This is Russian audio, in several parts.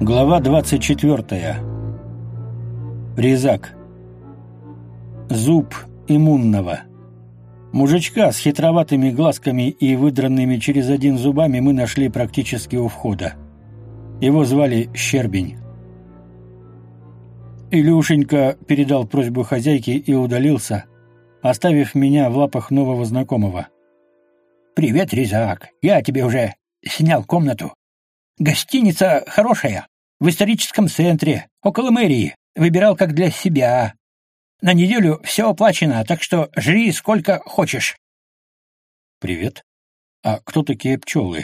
Глава 24. Резак. Зуб иммунного. Мужичка с хитроватыми глазками и выдранными через один зубами мы нашли практически у входа. Его звали Щербень. Илюшенька передал просьбу хозяйки и удалился, оставив меня в лапах нового знакомого. «Привет, Резак. Я тебе уже снял комнату. Гостиница хорошая, в историческом центре, около мэрии. Выбирал как для себя. На неделю все оплачено, так что жри сколько хочешь». «Привет. А кто такие пчелы?»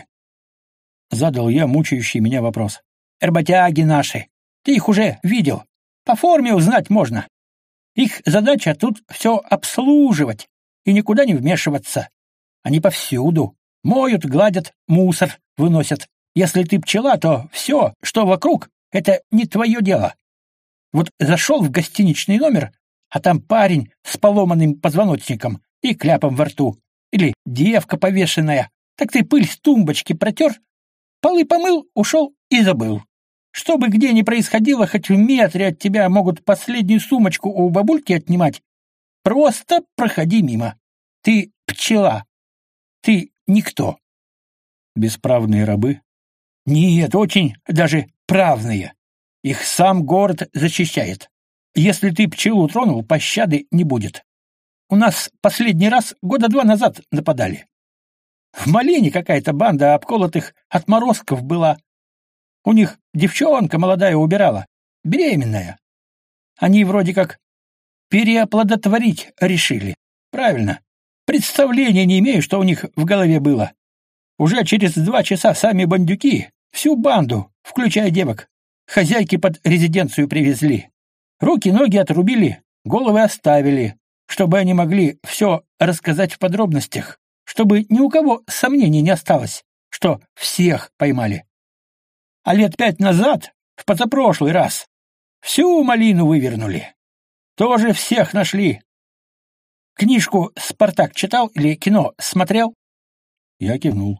Задал я мучающий меня вопрос. «Работяги наши. Ты их уже видел. По форме узнать можно. Их задача тут все обслуживать и никуда не вмешиваться. Они повсюду. Моют, гладят, мусор выносят. Если ты пчела, то все, что вокруг, это не твое дело. Вот зашел в гостиничный номер, а там парень с поломанным позвоночником и кляпом во рту. Или девка повешенная. Так ты пыль с тумбочки протер, полы помыл, ушел и забыл. Что бы где ни происходило, хоть в метре от тебя могут последнюю сумочку у бабульки отнимать. Просто проходи мимо. Ты пчела. Ты никто. Бесправные рабы? Нет, очень даже правные. Их сам город защищает. Если ты пчелу тронул, пощады не будет. У нас последний раз года 2 назад нападали. В Малине какая-то банда обколотых отморозков была. У них девчонка молодая убирала, беременная. Они вроде как переоплодотворить решили. Правильно. Представления не имею, что у них в голове было. Уже через 2 часа сами бандюки, всю банду, включая девок, хозяйки под резиденцию привезли. Руки-ноги отрубили, головы оставили, чтобы они могли все рассказать в подробностях, чтобы ни у кого сомнений не осталось, что всех поймали. А лет 5 назад, в позапрошлый раз, всю малину вывернули. Тоже всех нашли. Книжку «Спартак» читал или кино смотрел? Я кивнул.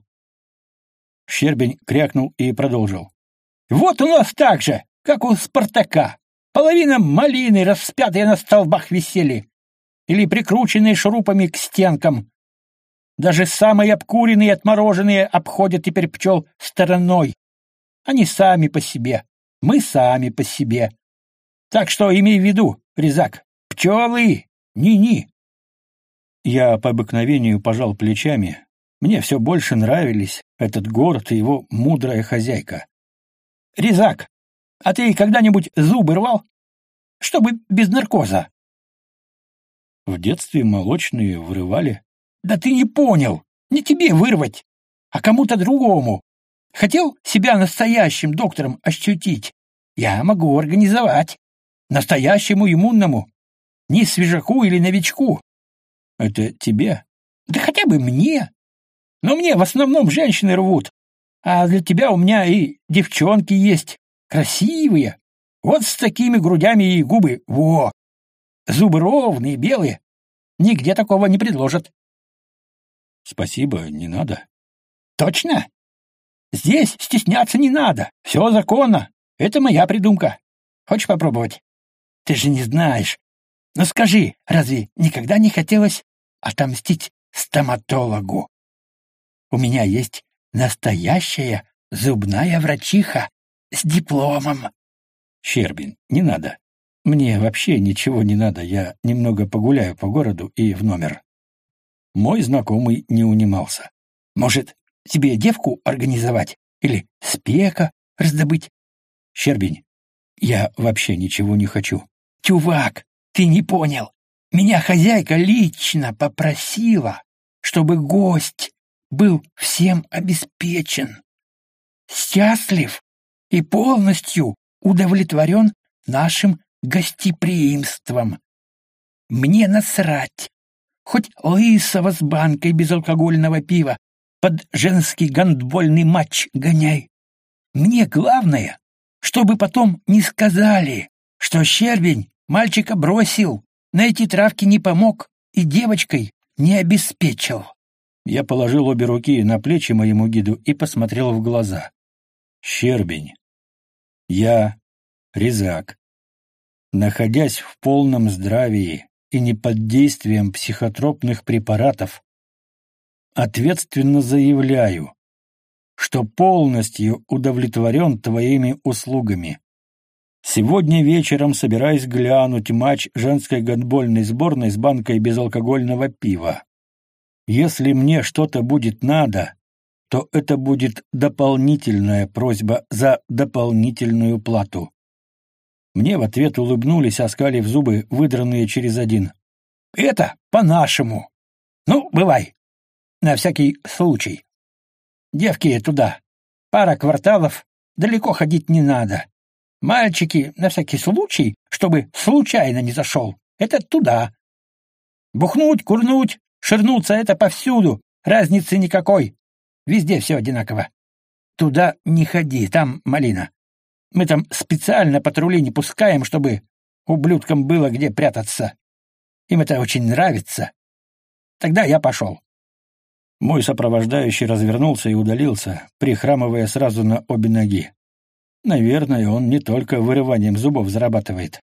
Щербень крякнул и продолжил. Вот у нас так же, как у «Спартака». Половина малины, распятые на столбах, висели. Или прикрученные шурупами к стенкам. Даже самые обкуренные и отмороженные обходят теперь пчел стороной. Они сами по себе, мы сами по себе. Так что имей в виду, Резак, пчелы, ни-ни. Я по обыкновению пожал плечами. Мне все больше нравились этот город и его мудрая хозяйка. Резак, а ты когда-нибудь зубы рвал? Чтобы без наркоза. В детстве молочные вырывали. Да ты не понял, не тебе вырвать, а кому-то другому. Хотел себя настоящим доктором ощутить? Я могу организовать. Настоящему иммунному. Не свежаку или новичку. Это тебе? Да хотя бы мне. Но мне в основном женщины рвут. А для тебя у меня и девчонки есть. Красивые. Вот с такими грудями и губы. Во! Зубы ровные, белые. Нигде такого не предложат. Спасибо, не надо. Точно? Здесь стесняться не надо. Все законно. Это моя придумка. Хочешь попробовать? Ты же не знаешь. Но скажи, разве никогда не хотелось отомстить стоматологу? У меня есть настоящая зубная врачиха с дипломом. Щербин, не надо. Мне вообще ничего не надо. Я немного погуляю по городу и в номер. Мой знакомый не унимался. Может, тебе девку организовать? Или спека раздобыть? Щербень, я вообще ничего не хочу. Чувак, ты не понял. Меня хозяйка лично попросила, чтобы гость был всем обеспечен, счастлив и полностью удовлетворен нашим гостеприимством. Мне насрать. Хоть лысого с банкой безалкогольного пива под женский гандбольный матч гоняй. Мне главное, чтобы потом не сказали, что Щербень мальчика бросил, найти травки не помог и девочкой не обеспечил. Я положил обе руки на плечи моему гиду и посмотрел в глаза. Щербень, Я, Резак, находясь в полном здравии и не под действием психотропных препаратов, ответственно заявляю, что полностью удовлетворен твоими услугами. Сегодня вечером собираюсь глянуть матч женской гандбольной сборной с банкой безалкогольного пива. Если мне что-то будет надо, то это будет дополнительная просьба за дополнительную плату. Мне в ответ улыбнулись, оскалив зубы, выдранные через один. Это по-нашему. Ну, бывай. На всякий случай. Девки туда. Пара кварталов, далеко ходить не надо. Мальчики, на всякий случай, чтобы случайно не зашел, это туда. Бухнуть, курнуть, ширнуться — это повсюду, разницы никакой. Везде все одинаково. Туда не ходи, там малина. Мы там специально патрули не пускаем, чтобы ублюдкам было где прятаться. Им это очень нравится. Тогда я пошел. Мой сопровождающий развернулся и удалился, прихрамывая сразу на обе ноги. Наверное, он не только вырыванием зубов зарабатывает.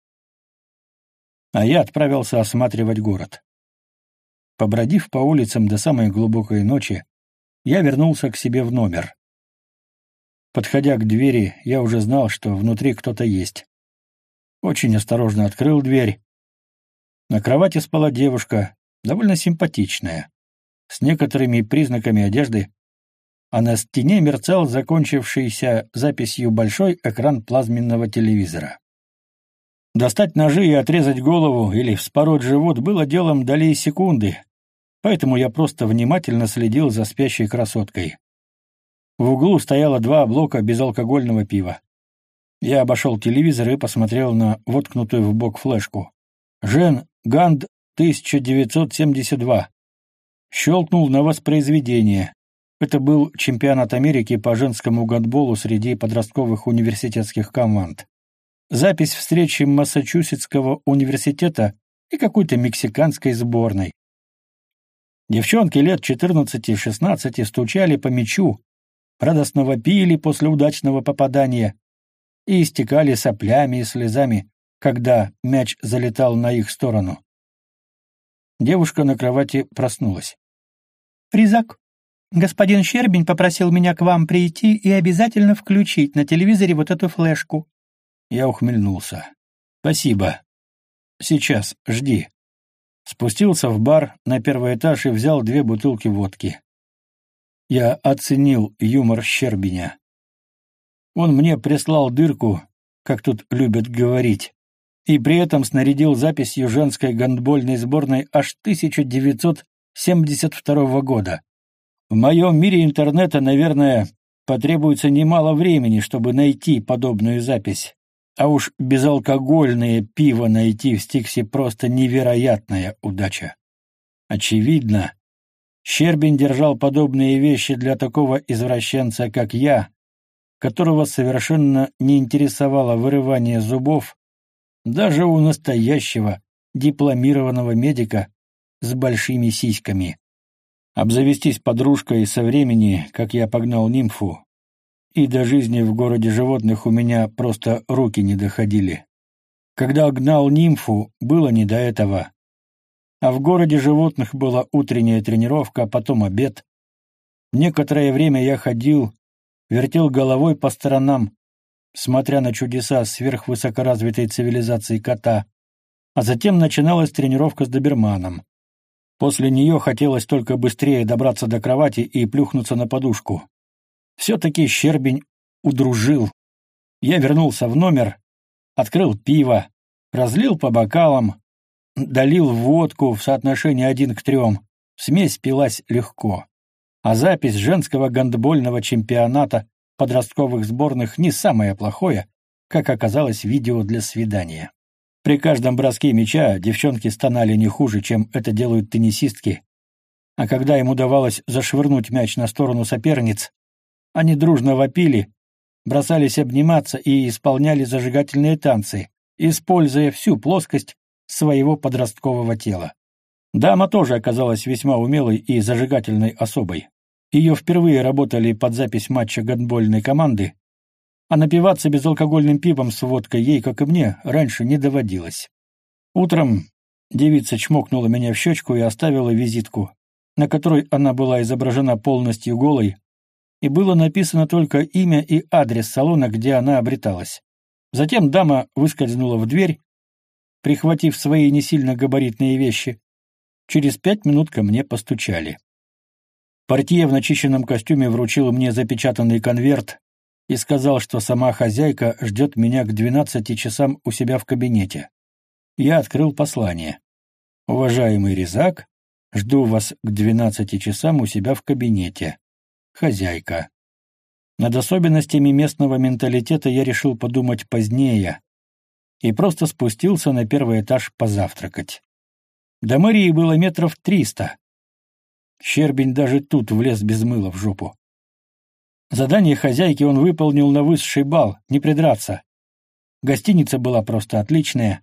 А я отправился осматривать город. Побродив по улицам до самой глубокой ночи, я вернулся к себе в номер. Подходя к двери, я уже знал, что внутри кто-то есть. Очень осторожно открыл дверь. На кровати спала девушка, довольно симпатичная, с некоторыми признаками одежды, а на стене мерцал закончившийся записью большой экран плазменного телевизора. Достать ножи и отрезать голову или вспороть живот было делом долей секунды, поэтому я просто внимательно следил за спящей красоткой. В углу стояло 2 блока безалкогольного пива. Я обошел телевизор и посмотрел на воткнутую в бок флешку. «Жен Ганд 1972». Щелкнул на воспроизведение. Это был чемпионат Америки по женскому гандболу среди подростковых университетских команд. Запись встречи Массачусетского университета и какой-то мексиканской сборной. Девчонки лет 14-16 стучали по мячу, радостно вопили после удачного попадания и истекали соплями и слезами, когда мяч залетал на их сторону. Девушка на кровати проснулась. «Резак, господин Щербень попросил меня к вам прийти и обязательно включить на телевизоре вот эту флешку». Я ухмыльнулся. «Спасибо. Сейчас, жди». Спустился в бар на первый этаж и взял 2 бутылки водки. Я оценил юмор Щербиня. Он мне прислал дырку, как тут любят говорить, и при этом снарядил записью женской гандбольной сборной аж 1972 года. В моем мире интернета, наверное, потребуется немало времени, чтобы найти подобную запись. А уж безалкогольное пиво найти в Стиксе просто невероятная удача. Очевидно, Щербин держал подобные вещи для такого извращенца, как я, которого совершенно не интересовало вырывание зубов даже у настоящего дипломированного медика с большими сиськами. Обзавестись подружкой со времени, как я погнал нимфу, и до жизни в городе животных у меня просто руки не доходили. Когда гнал нимфу, было не до этого. А в городе животных была утренняя тренировка, а потом обед. Некоторое время я ходил, вертел головой по сторонам, смотря на чудеса сверхвысокоразвитой цивилизации кота, а затем начиналась тренировка с доберманом. После нее хотелось только быстрее добраться до кровати и плюхнуться на подушку. Все-таки Щербень удружил. Я вернулся в номер, открыл пиво, разлил по бокалам, долил водку в соотношении 1:3. Смесь пилась легко. А запись женского гандбольного чемпионата подростковых сборных не самое плохое, как оказалось, видео для свидания. При каждом броске мяча девчонки стонали не хуже, чем это делают теннисистки. А когда им удавалось зашвырнуть мяч на сторону соперниц, они дружно вопили, бросались обниматься и исполняли зажигательные танцы, используя всю плоскость своего подросткового тела. Дама тоже оказалась весьма умелой и зажигательной особой. Ее впервые работали под запись матча гандбольной команды, а напиваться безалкогольным пивом с водкой ей, как и мне, раньше не доводилось. Утром девица чмокнула меня в щечку и оставила визитку, на которой она была изображена полностью голой, и было написано только имя и адрес салона, где она обреталась. Затем дама выскользнула в дверь, прихватив свои не сильно габаритные вещи. Через 5 минут ко мне постучали. Портье в начищенном костюме вручил мне запечатанный конверт и сказал, что сама хозяйка ждет меня к 12 часам у себя в кабинете. Я открыл послание. «Уважаемый Резак, жду вас к 12 часам у себя в кабинете. Хозяйка». Над особенностями местного менталитета я решил подумать позднее и просто спустился на первый этаж позавтракать. До мэрии было метров 300. Щербень даже тут влез без мыла в жопу. Задание хозяйки он выполнил на высший балл, не придраться. Гостиница была просто отличная.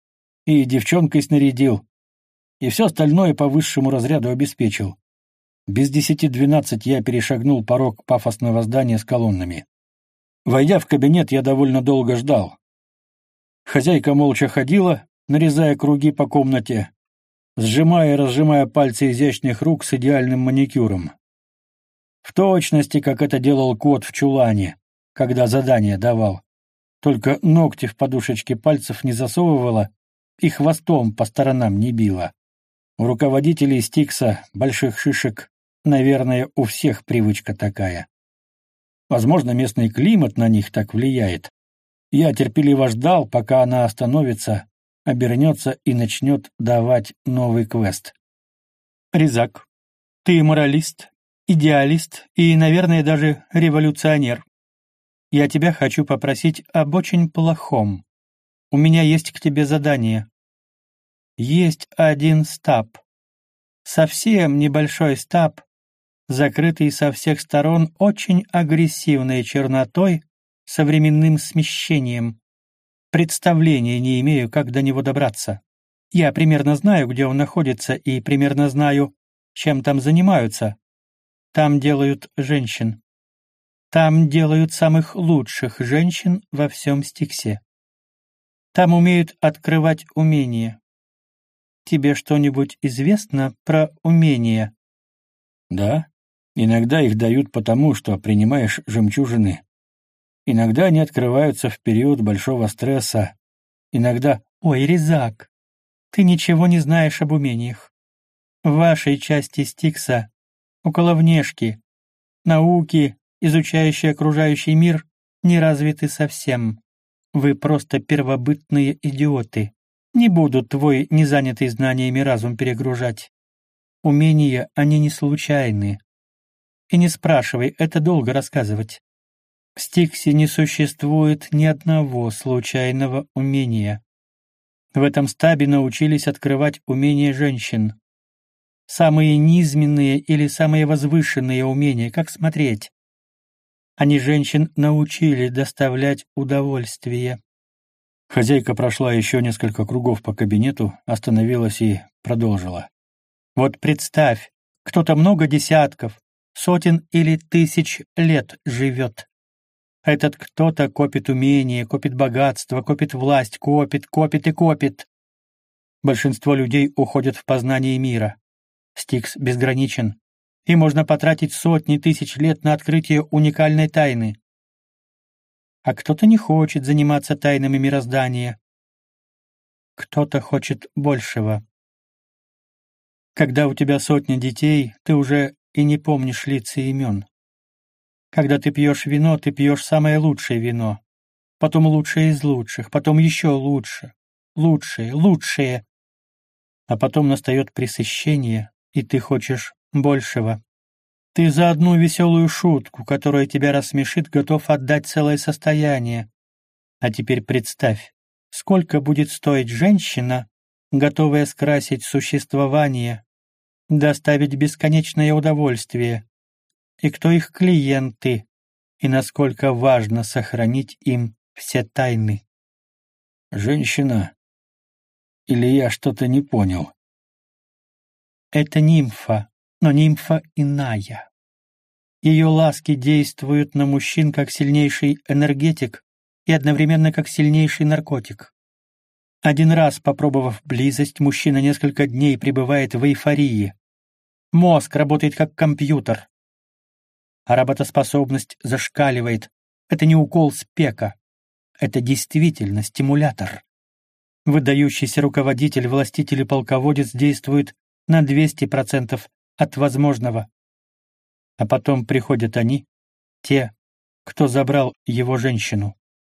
И девчонкой снарядил. И все остальное по высшему разряду обеспечил. Без 10:12 я перешагнул порог пафосного здания с колоннами. Войдя в кабинет, я довольно долго ждал. Хозяйка молча ходила, нарезая круги по комнате, сжимая и разжимая пальцы изящных рук с идеальным маникюром. В точности, как это делал кот в чулане, когда задание давал. Только ногти в подушечки пальцев не засовывала и хвостом по сторонам не била. У руководителей Стикса, больших шишек, наверное, у всех привычка такая. Возможно, местный климат на них так влияет. Я терпеливо ждал, пока она остановится, обернется и начнет давать новый квест. Резак, ты моралист, идеалист и, наверное, даже революционер. Я тебя хочу попросить об очень плохом. У меня есть к тебе задание. Есть один стаб. Совсем небольшой стаб, закрытый со всех сторон очень агрессивной чернотой, современным смещением. Представления не имею, как до него добраться. Я примерно знаю, где он находится, и примерно знаю, чем там занимаются. Там делают женщин. Там делают самых лучших женщин во всем Стиксе. Там умеют открывать умения. Тебе что-нибудь известно про умения? Да, иногда их дают потому, что принимаешь жемчужины. Иногда они открываются в период большого стресса. Иногда... Ой, Резак, ты ничего не знаешь об умениях. В вашей части Стикса, около внешки, науки, изучающие окружающий мир, не развиты совсем. Вы просто первобытные идиоты. Не буду твой незанятый знаниями разум перегружать. Умения, они не случайны. И не спрашивай, это долго рассказывать. В Стиксе не существует ни одного случайного умения. В этом стабе научились открывать умения женщин. Самые низменные или самые возвышенные умения, как смотреть. Они женщин научили доставлять удовольствие. Хозяйка прошла еще несколько кругов по кабинету, остановилась и продолжила. Вот представь, кто-то много десятков, сотен или тысяч лет живет. Этот кто-то копит умения, копит богатство, копит власть, копит и копит. Большинство людей уходят в познание мира. Стикс безграничен, и можно потратить сотни тысяч лет на открытие уникальной тайны. А кто-то не хочет заниматься тайнами мироздания. Кто-то хочет большего. Когда у тебя сотня детей, ты уже и не помнишь лиц и имен. Когда ты пьешь вино, ты пьешь самое лучшее вино, потом лучшее из лучших, потом еще лучше, лучшее. А потом настает пресыщение, и ты хочешь большего. Ты за одну веселую шутку, которая тебя рассмешит, готов отдать целое состояние. А теперь представь, сколько будет стоить женщина, готовая скрасить существование, доставить бесконечное удовольствие, и кто их клиенты, и насколько важно сохранить им все тайны. Женщина? Или я что-то не понял? Это нимфа, но нимфа иная. Ее ласки действуют на мужчин как сильнейший энергетик и одновременно как сильнейший наркотик. Один раз, попробовав близость, мужчина несколько дней пребывает в эйфории. Мозг работает как компьютер, а работоспособность зашкаливает. Это не укол спека. Это действительно стимулятор. Выдающийся руководитель, властитель и полководец действует на 200% от возможного. А потом приходят они, те, кто забрал его женщину.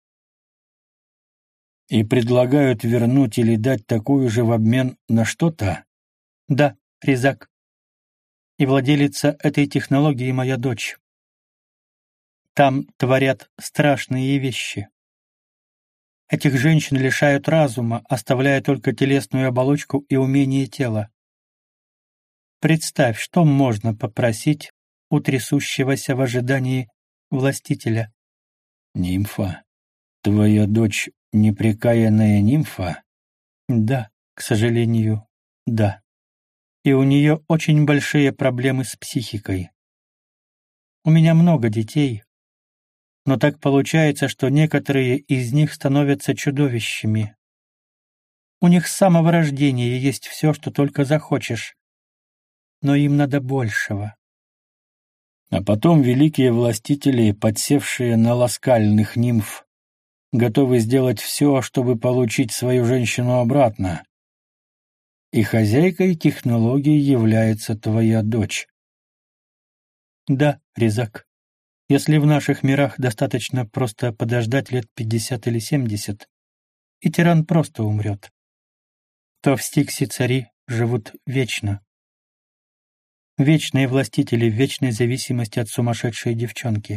И предлагают вернуть или дать такую же в обмен на что-то? Да, Резак. И владелица этой технологии моя дочь. Там творят страшные вещи. Этих женщин лишают разума, оставляя только телесную оболочку и умение тела. Представь, что можно попросить у трясущегося в ожидании властителя. Нимфа. Твоя дочь непрекаянная нимфа? Да, к сожалению, да. И у нее очень большие проблемы с психикой. У меня много детей, но так получается, что некоторые из них становятся чудовищами. У них с самого рождения есть все, что только захочешь, но им надо большего. А потом великие властители, подсевшие на ласкальных нимф, готовы сделать все, чтобы получить свою женщину обратно. И хозяйкой технологии является твоя дочь. Да, Резак. Если в наших мирах достаточно просто подождать лет 50 или 70, и тиран просто умрет, то в Стиксе цари живут вечно. Вечные властители в вечной зависимости от сумасшедшей девчонки.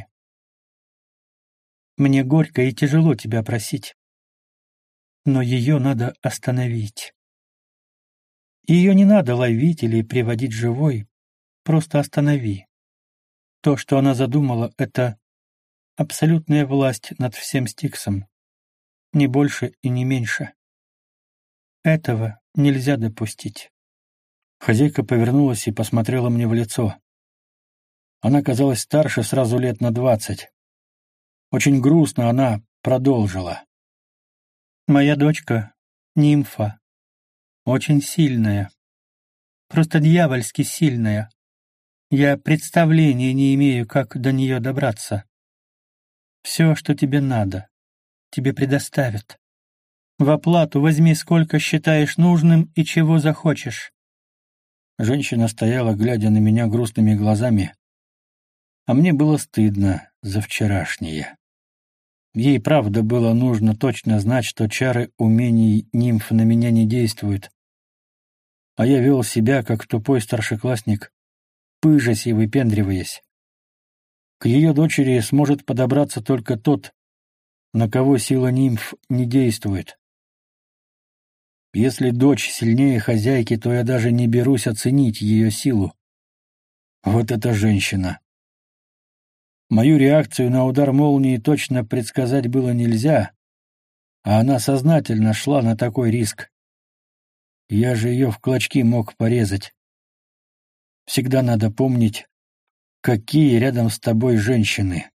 Мне горько и тяжело тебя просить, но ее надо остановить. Ее не надо ловить или приводить живой, просто останови. То, что она задумала, — это абсолютная власть над всем Стиксом, не больше и не меньше. Этого нельзя допустить. Хозяйка повернулась и посмотрела мне в лицо. Она казалась старше сразу лет на 20. Очень грустно она продолжила. Моя дочка — нимфа, очень сильная, просто дьявольски сильная. Я представления не имею, как до нее добраться. Все, что тебе надо, тебе предоставят. В оплату возьми сколько считаешь нужным и чего захочешь. Женщина стояла, глядя на меня грустными глазами, а мне было стыдно за вчерашнее. Ей правда было нужно точно знать, что чары умений нимф на меня не действуют. А я вел себя, как тупой старшеклассник, пыжась и выпендриваясь. К ее дочери сможет подобраться только тот, на кого сила нимф не действует. Если дочь сильнее хозяйки, то я даже не берусь оценить ее силу. Вот эта женщина. Мою реакцию на удар молнии точно предсказать было нельзя, а она сознательно шла на такой риск. Я же ее в клочки мог порезать. Всегда надо помнить, какие рядом с тобой женщины.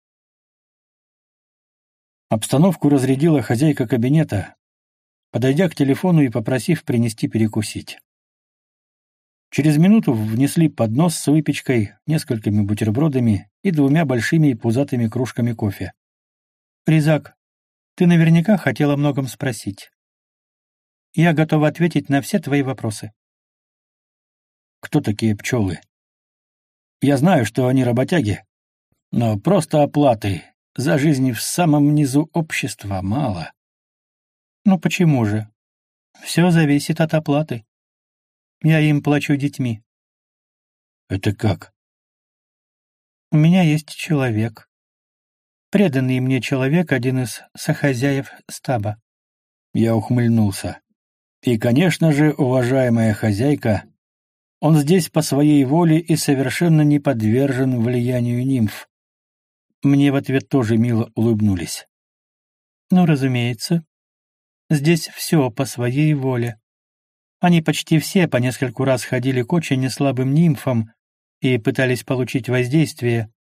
Обстановку разрядила хозяйка кабинета, подойдя к телефону и попросив принести перекусить. Через минуту внесли поднос с выпечкой, несколькими бутербродами и 2 большими пузатыми кружками кофе. Резак, ты наверняка хотел о многом спросить. Я готова ответить на все твои вопросы. Кто такие пчелы? Я знаю, что они работяги, но просто оплаты за жизнь в самом низу общества мало. Ну почему же? Все зависит от оплаты. Я им плачу детьми. Это как? У меня есть человек. Преданный мне человек, один из сохозяев стаба. Я ухмыльнулся. И, конечно же, уважаемая хозяйка, он здесь по своей воле и совершенно не подвержен влиянию нимф. Мне в ответ тоже мило улыбнулись. Ну, разумеется. Здесь все по своей воле. Они почти все по нескольку раз ходили к очень неслабым нимфам и пытались получить воздействие,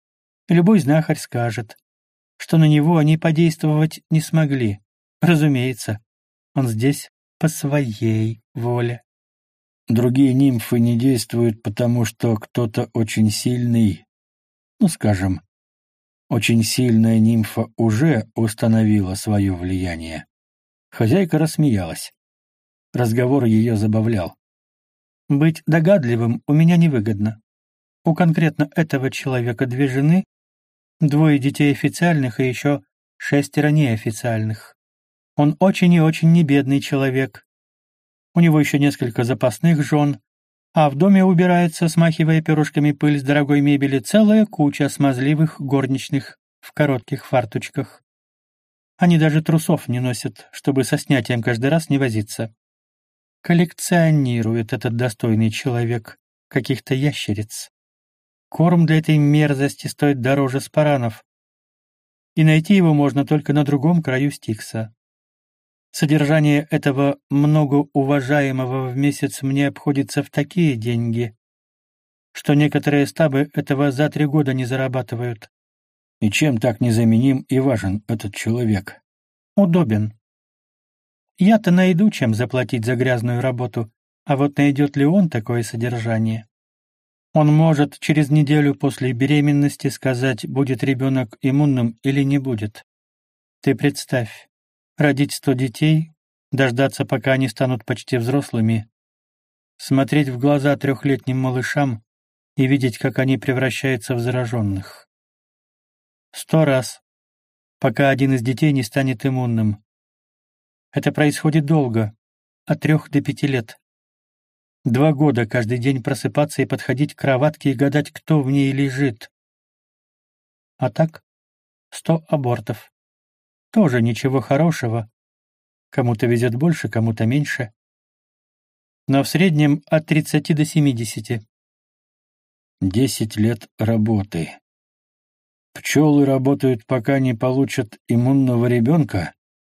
Любой знахарь скажет, что на него они подействовать не смогли. Разумеется, он здесь по своей воле. Другие нимфы не действуют, потому что кто-то очень сильный, скажем, очень сильная нимфа уже установила свое влияние. Хозяйка рассмеялась. Разговор ее забавлял. Быть догадливым у меня невыгодно. У конкретно этого человека 2 жены, 2 детей официальных и еще 6 неофициальных. Он очень и очень небедный человек. У него еще несколько запасных жен, а в доме убирается, смахивая перышками пыль с дорогой мебели, целая куча смазливых горничных в коротких фарточках. Они даже трусов не носят, чтобы со снятием каждый раз не возиться. Коллекционирует этот достойный человек каких-то ящериц. Корм для этой мерзости стоит дороже спаранов, и найти его можно только на другом краю Стикса. Содержание этого многоуважаемого в месяц мне обходится в такие деньги, что некоторые стабы этого за 3 года не зарабатывают. И чем так незаменим и важен этот человек? Удобен. Я-то найду, чем заплатить за грязную работу, а вот найдет ли он такое содержание? Он может через неделю после беременности сказать, будет ребенок иммунным или не будет. Ты представь, родить 100 детей, дождаться, пока они станут почти взрослыми, смотреть в глаза 3-летним малышам и видеть, как они превращаются в зараженных. 100 раз, пока один из детей не станет иммунным. Это происходит долго, от 3 до 5 лет. 2 года каждый день просыпаться и подходить к кроватке и гадать, кто в ней лежит. А так 100 абортов. Тоже ничего хорошего. Кому-то везет больше, кому-то меньше. Но в среднем от 30 до 70. 10 лет работы. Пчелы работают, пока не получат иммунного ребенка?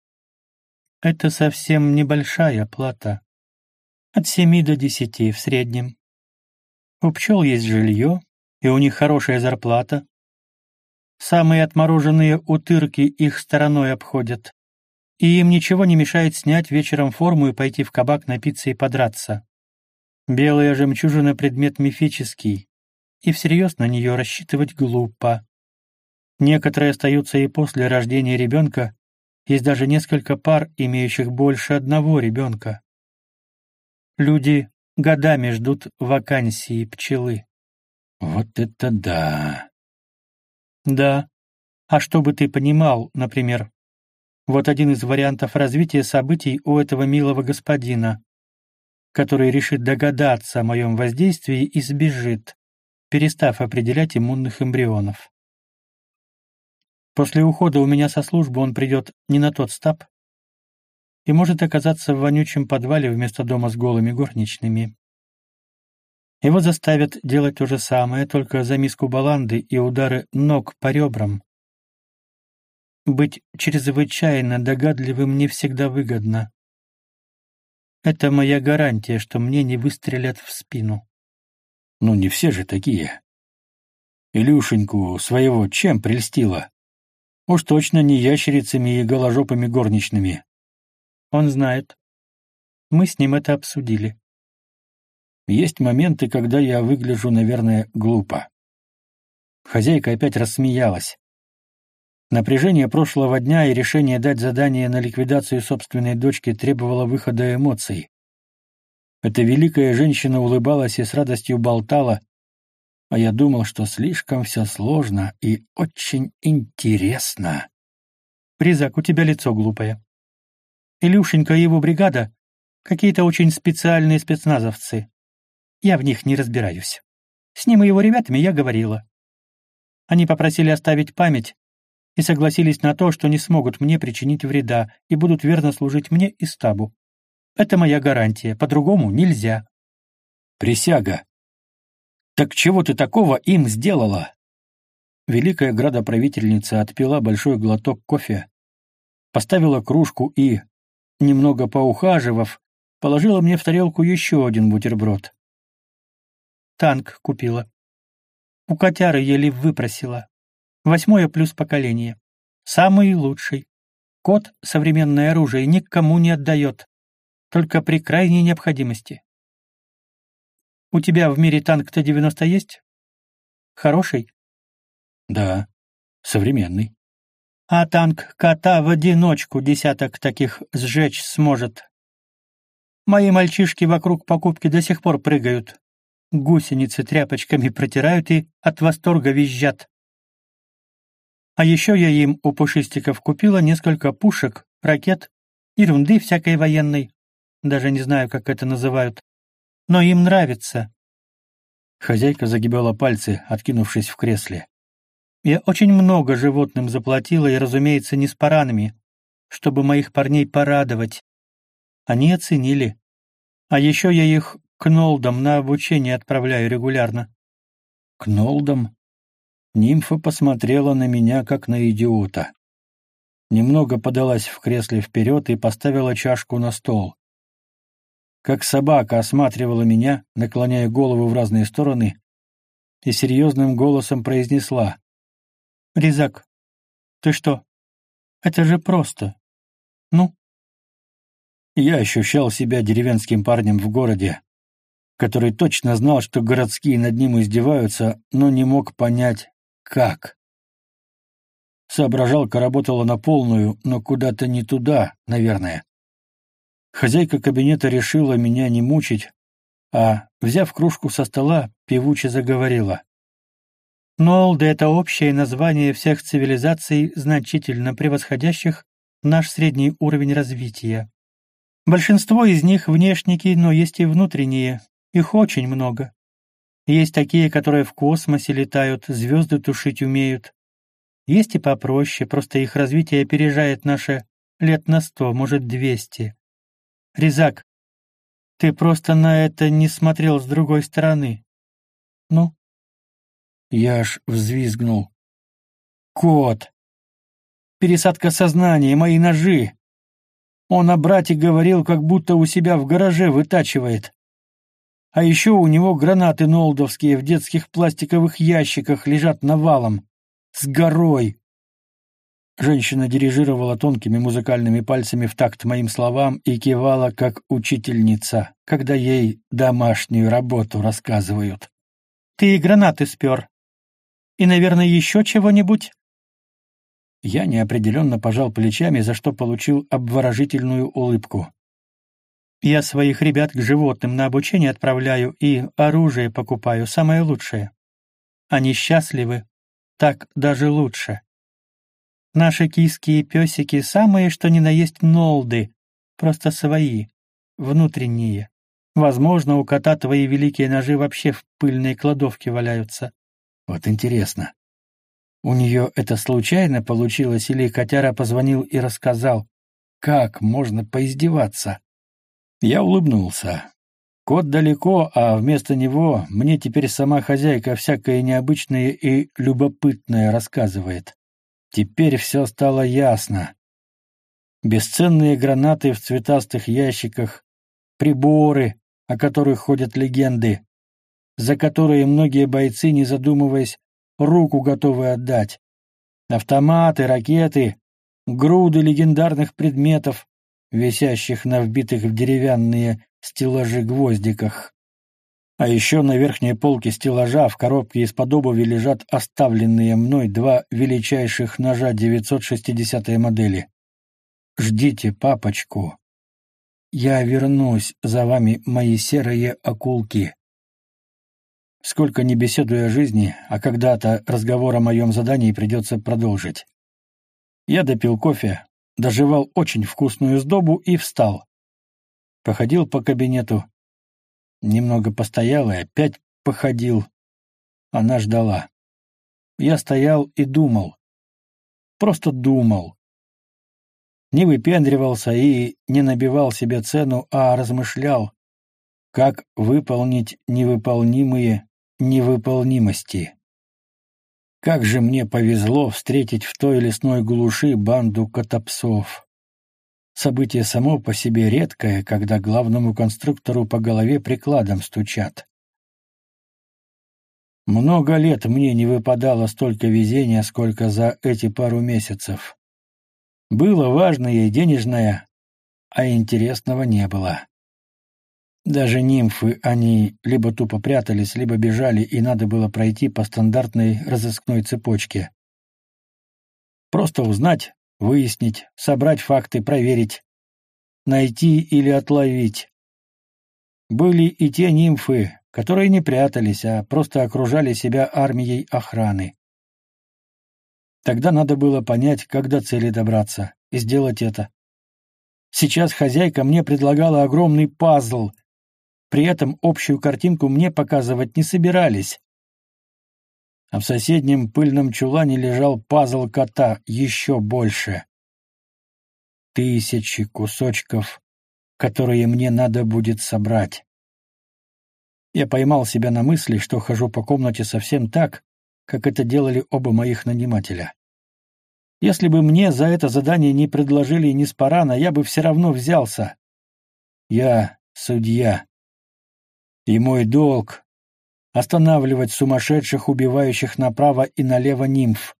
Это совсем небольшая плата. От 7 до 10 в среднем. У пчел есть жилье, и у них хорошая зарплата. Самые отмороженные утырки их стороной обходят. И им ничего не мешает снять вечером форму и пойти в кабак напиться и подраться. Белая жемчужина — предмет мифический, и всерьез на нее рассчитывать глупо. Некоторые остаются и после рождения ребенка, есть даже несколько пар, имеющих больше 1 ребенка. Люди годами ждут вакансии пчелы. Вот это да! Да. А чтобы ты понимал, например, вот один из вариантов развития событий у этого милого господина, который решит догадаться о моем воздействии и сбежит, перестав определять иммунных эмбрионов. После ухода у меня со службы он придет не на тот стаб и может оказаться в вонючем подвале вместо дома с голыми горничными. Его заставят делать то же самое, только за миску баланды и удары ног по ребрам. Быть чрезвычайно догадливым не всегда выгодно. Это моя гарантия, что мне не выстрелят в спину. Ну, не все же такие. Илюшеньку своего чем прельстила? Уж точно не ящерицами и голожопыми горничными. Он знает. Мы с ним это обсудили. Есть моменты, когда я выгляжу, наверное, глупо. Хозяйка опять рассмеялась. Напряжение прошлого дня и решение дать задание на ликвидацию собственной дочки требовало выхода эмоций. Эта великая женщина улыбалась и с радостью болтала, а я думал, что слишком все сложно и очень интересно. Призак, у тебя лицо глупое. Илюшенька и его бригада — какие-то очень специальные спецназовцы. Я в них не разбираюсь. С ним и его ребятами я говорила. Они попросили оставить память и согласились на то, что не смогут мне причинить вреда и будут верно служить мне и стабу. Это моя гарантия, по-другому нельзя. Присяга. Так чего ты такого им сделала? Великая градоправительница отпила большой глоток кофе, поставила кружку и, немного поухаживав, положила мне в тарелку еще один бутерброд. Танк купила. У котяры еле выпросила. 8-е плюс поколение. Самый лучший. Кот современное оружие никому не отдает. Только при крайней необходимости. У тебя в мире танк Т-90 есть? Хороший? Да, современный. А танк кота в одиночку десяток таких сжечь сможет. Мои мальчишки вокруг покупки до сих пор прыгают. Гусеницы тряпочками протирают и от восторга визжат. А еще я им у пушистиков купила несколько пушек, ракет, ерунды всякой военной. Даже не знаю, как это называют. Но им нравится. Хозяйка загибала пальцы, откинувшись в кресле. Я очень много животным заплатила, и, разумеется, не с паранами, чтобы моих парней порадовать. Они оценили. А еще я их к Нолдам на обучение отправляю регулярно. К Нолдам? Нимфа посмотрела на меня, как на идиота. Немного подалась в кресле вперед и поставила чашку на стол. Как собака осматривала меня, наклоняя голову в разные стороны, и серьезным голосом произнесла: «Резак, ты что? Это же просто. Ну?» Я ощущал себя деревенским парнем в городе, который точно знал, что городские над ним издеваются, но не мог понять, как. Соображалка работала на полную, но куда-то не туда, наверное. Хозяйка кабинета решила меня не мучить, а, взяв кружку со стола, певуче заговорила. Нолды — это общее название всех цивилизаций, значительно превосходящих наш средний уровень развития. Большинство из них внешники, но есть и внутренние. Их очень много. Есть такие, которые в космосе летают, звезды тушить умеют. Есть и попроще, просто их развитие опережает наше лет на 100, может, 200. Резак, ты просто на это не смотрел с другой стороны. Ну? Я аж взвизгнул. Кот! Пересадка сознания, мои ножи! Он о брате говорил, как будто у себя в гараже вытачивает. А еще у него гранаты нолдовские в детских пластиковых ящиках лежат навалом. С горой. Женщина дирижировала тонкими музыкальными пальцами в такт моим словам и кивала, как учительница, когда ей домашнюю работу рассказывают. «Ты и гранаты спер. И, наверное, еще чего-нибудь?» Я неопределенно пожал плечами, за что получил обворожительную улыбку. «Я своих ребят к животным на обучение отправляю и оружие покупаю, самое лучшее. Они счастливы, так даже лучше. Наши киски и песики самые, что ни на есть нолды, просто свои, внутренние. Возможно, у кота твои великие ножи вообще в пыльной кладовке валяются». Вот интересно. У нее это случайно получилось, или котяра позвонил и рассказал, как можно поиздеваться? Я улыбнулся. Кот далеко, а вместо него мне теперь сама хозяйка всякое необычное и любопытное рассказывает. Теперь все стало ясно. Бесценные гранаты в цветастых ящиках, приборы, о которых ходят легенды, за которые многие бойцы, не задумываясь, руку готовы отдать. Автоматы, ракеты, груды легендарных предметов, висящих на вбитых в деревянные стеллажи гвоздиках. А еще на верхней полке стеллажа в коробке из-под обуви лежат оставленные мной 2 величайших ножа 960-й модели. Ждите папочку. Я вернусь за вами, мои серые акулки. Сколько ни беседуя о жизни, а когда-то разговор о моем задании придется продолжить. Я допил кофе, дожевал очень вкусную сдобу и встал. Походил по кабинету. Немного постоял и опять походил. Она ждала. Я стоял и думал. Просто думал. Не выпендривался и не набивал себе цену, а размышлял, как выполнить невыполнимые невыполнимости. Как же мне повезло встретить в той лесной глуши банду котопсов. Событие само по себе редкое, когда главному конструктору по голове прикладом стучат. Много лет мне не выпадало столько везения, сколько за эти пару месяцев. Было важное и денежное, а интересного не было. Даже нимфы, они либо тупо прятались, либо бежали, и надо было пройти по стандартной разыскной цепочке. Просто узнать, выяснить, собрать факты, проверить, найти или отловить. Были и те нимфы, которые не прятались, а просто окружали себя армией охраны. Тогда надо было понять, как до цели добраться, и сделать это. Сейчас хозяйка мне предлагала огромный пазл, при этом общую картинку мне показывать не собирались. А в соседнем пыльном чулане лежал пазл кота еще больше. 1000 кусочков, которые мне надо будет собрать. Я поймал себя на мысли, что хожу по комнате совсем так, как это делали оба моих нанимателя. Если бы мне за это задание не предложили Неспарана, я бы все равно взялся. Я судья. И мой долг — останавливать сумасшедших, убивающих направо и налево нимф.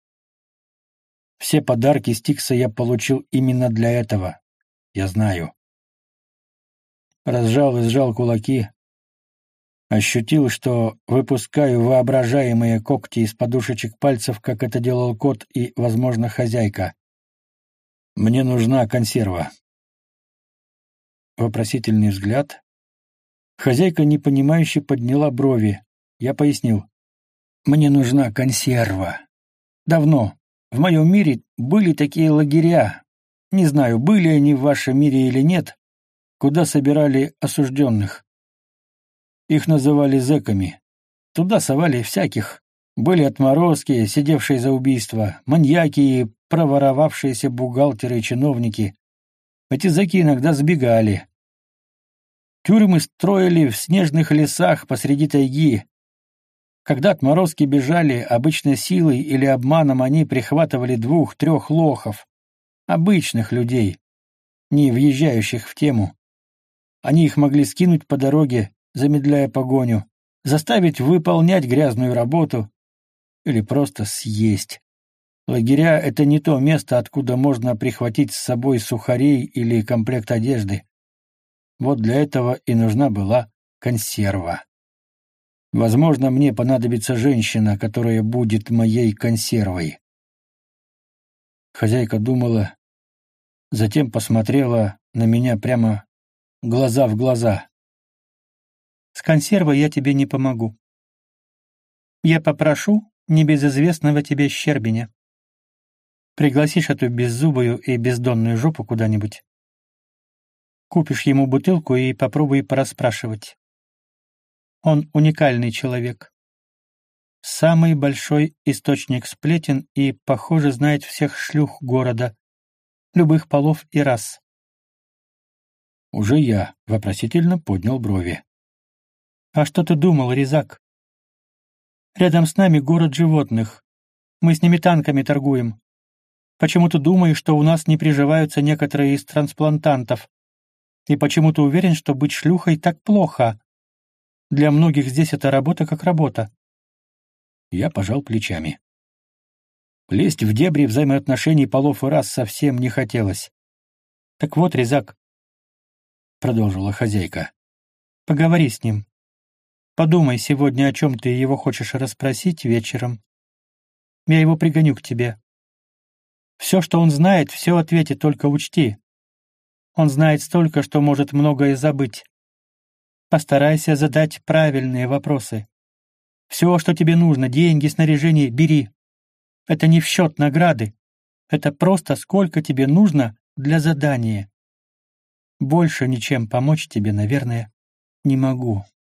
Все подарки Стикса я получил именно для этого. Я знаю. Разжал и сжал кулаки. Ощутил, что выпускаю воображаемые когти из подушечек пальцев, как это делал кот и, возможно, хозяйка. Мне нужна консерва. Вопросительный взгляд. Хозяйка непонимающе подняла брови. Я пояснил. Мне нужна консерва. Давно. В моем мире были такие лагеря. Не знаю, были они в вашем мире или нет, куда собирали осужденных. Их называли зэками. Туда совали всяких. Были отморозки, сидевшие за убийство, маньяки и проворовавшиеся бухгалтеры и чиновники. Эти зэки иногда сбегали. Тюрьмы строили в снежных лесах посреди тайги. Когда отморозки бежали, обычно силой или обманом они прихватывали 2-3 лохов, обычных людей, не въезжающих в тему. Они их могли скинуть по дороге, замедляя погоню, заставить выполнять грязную работу или просто съесть. Лагеря — это не то место, откуда можно прихватить с собой сухарей или комплект одежды. Вот для этого и нужна была консерва. Возможно, мне понадобится женщина, которая будет моей консервой. Хозяйка думала, затем посмотрела на меня прямо глаза в глаза. С консервой я тебе не помогу. Я попрошу небезызвестного тебе Щербиня. Пригласишь эту беззубую и бездонную жопу куда-нибудь. Купишь ему бутылку и попробуй порасспрашивать. Он уникальный человек. Самый большой источник сплетен и, похоже, знает всех шлюх города, любых полов и рас. Уже я вопросительно поднял брови. А что ты думал, Резак? Рядом с нами город животных. Мы с ними танками торгуем. Почему ты думаешь, что у нас не приживаются некоторые из трансплантантов? И почему ты уверен, что быть шлюхой так плохо? Для многих здесь это работа как работа. Я пожал плечами. Лезть в дебри взаимоотношений полов и рас совсем не хотелось. Так вот, Резак, продолжила хозяйка, поговори с ним. Подумай сегодня, о чем ты его хочешь расспросить вечером. Я его пригоню к тебе. Все, что он знает, все ответит, только учти. Он знает столько, что может многое забыть. Постарайся задать правильные вопросы. Все, что тебе нужно, деньги, снаряжение, бери. Это не в счет награды. Это просто сколько тебе нужно для задания. Больше ничем помочь тебе, наверное, не могу.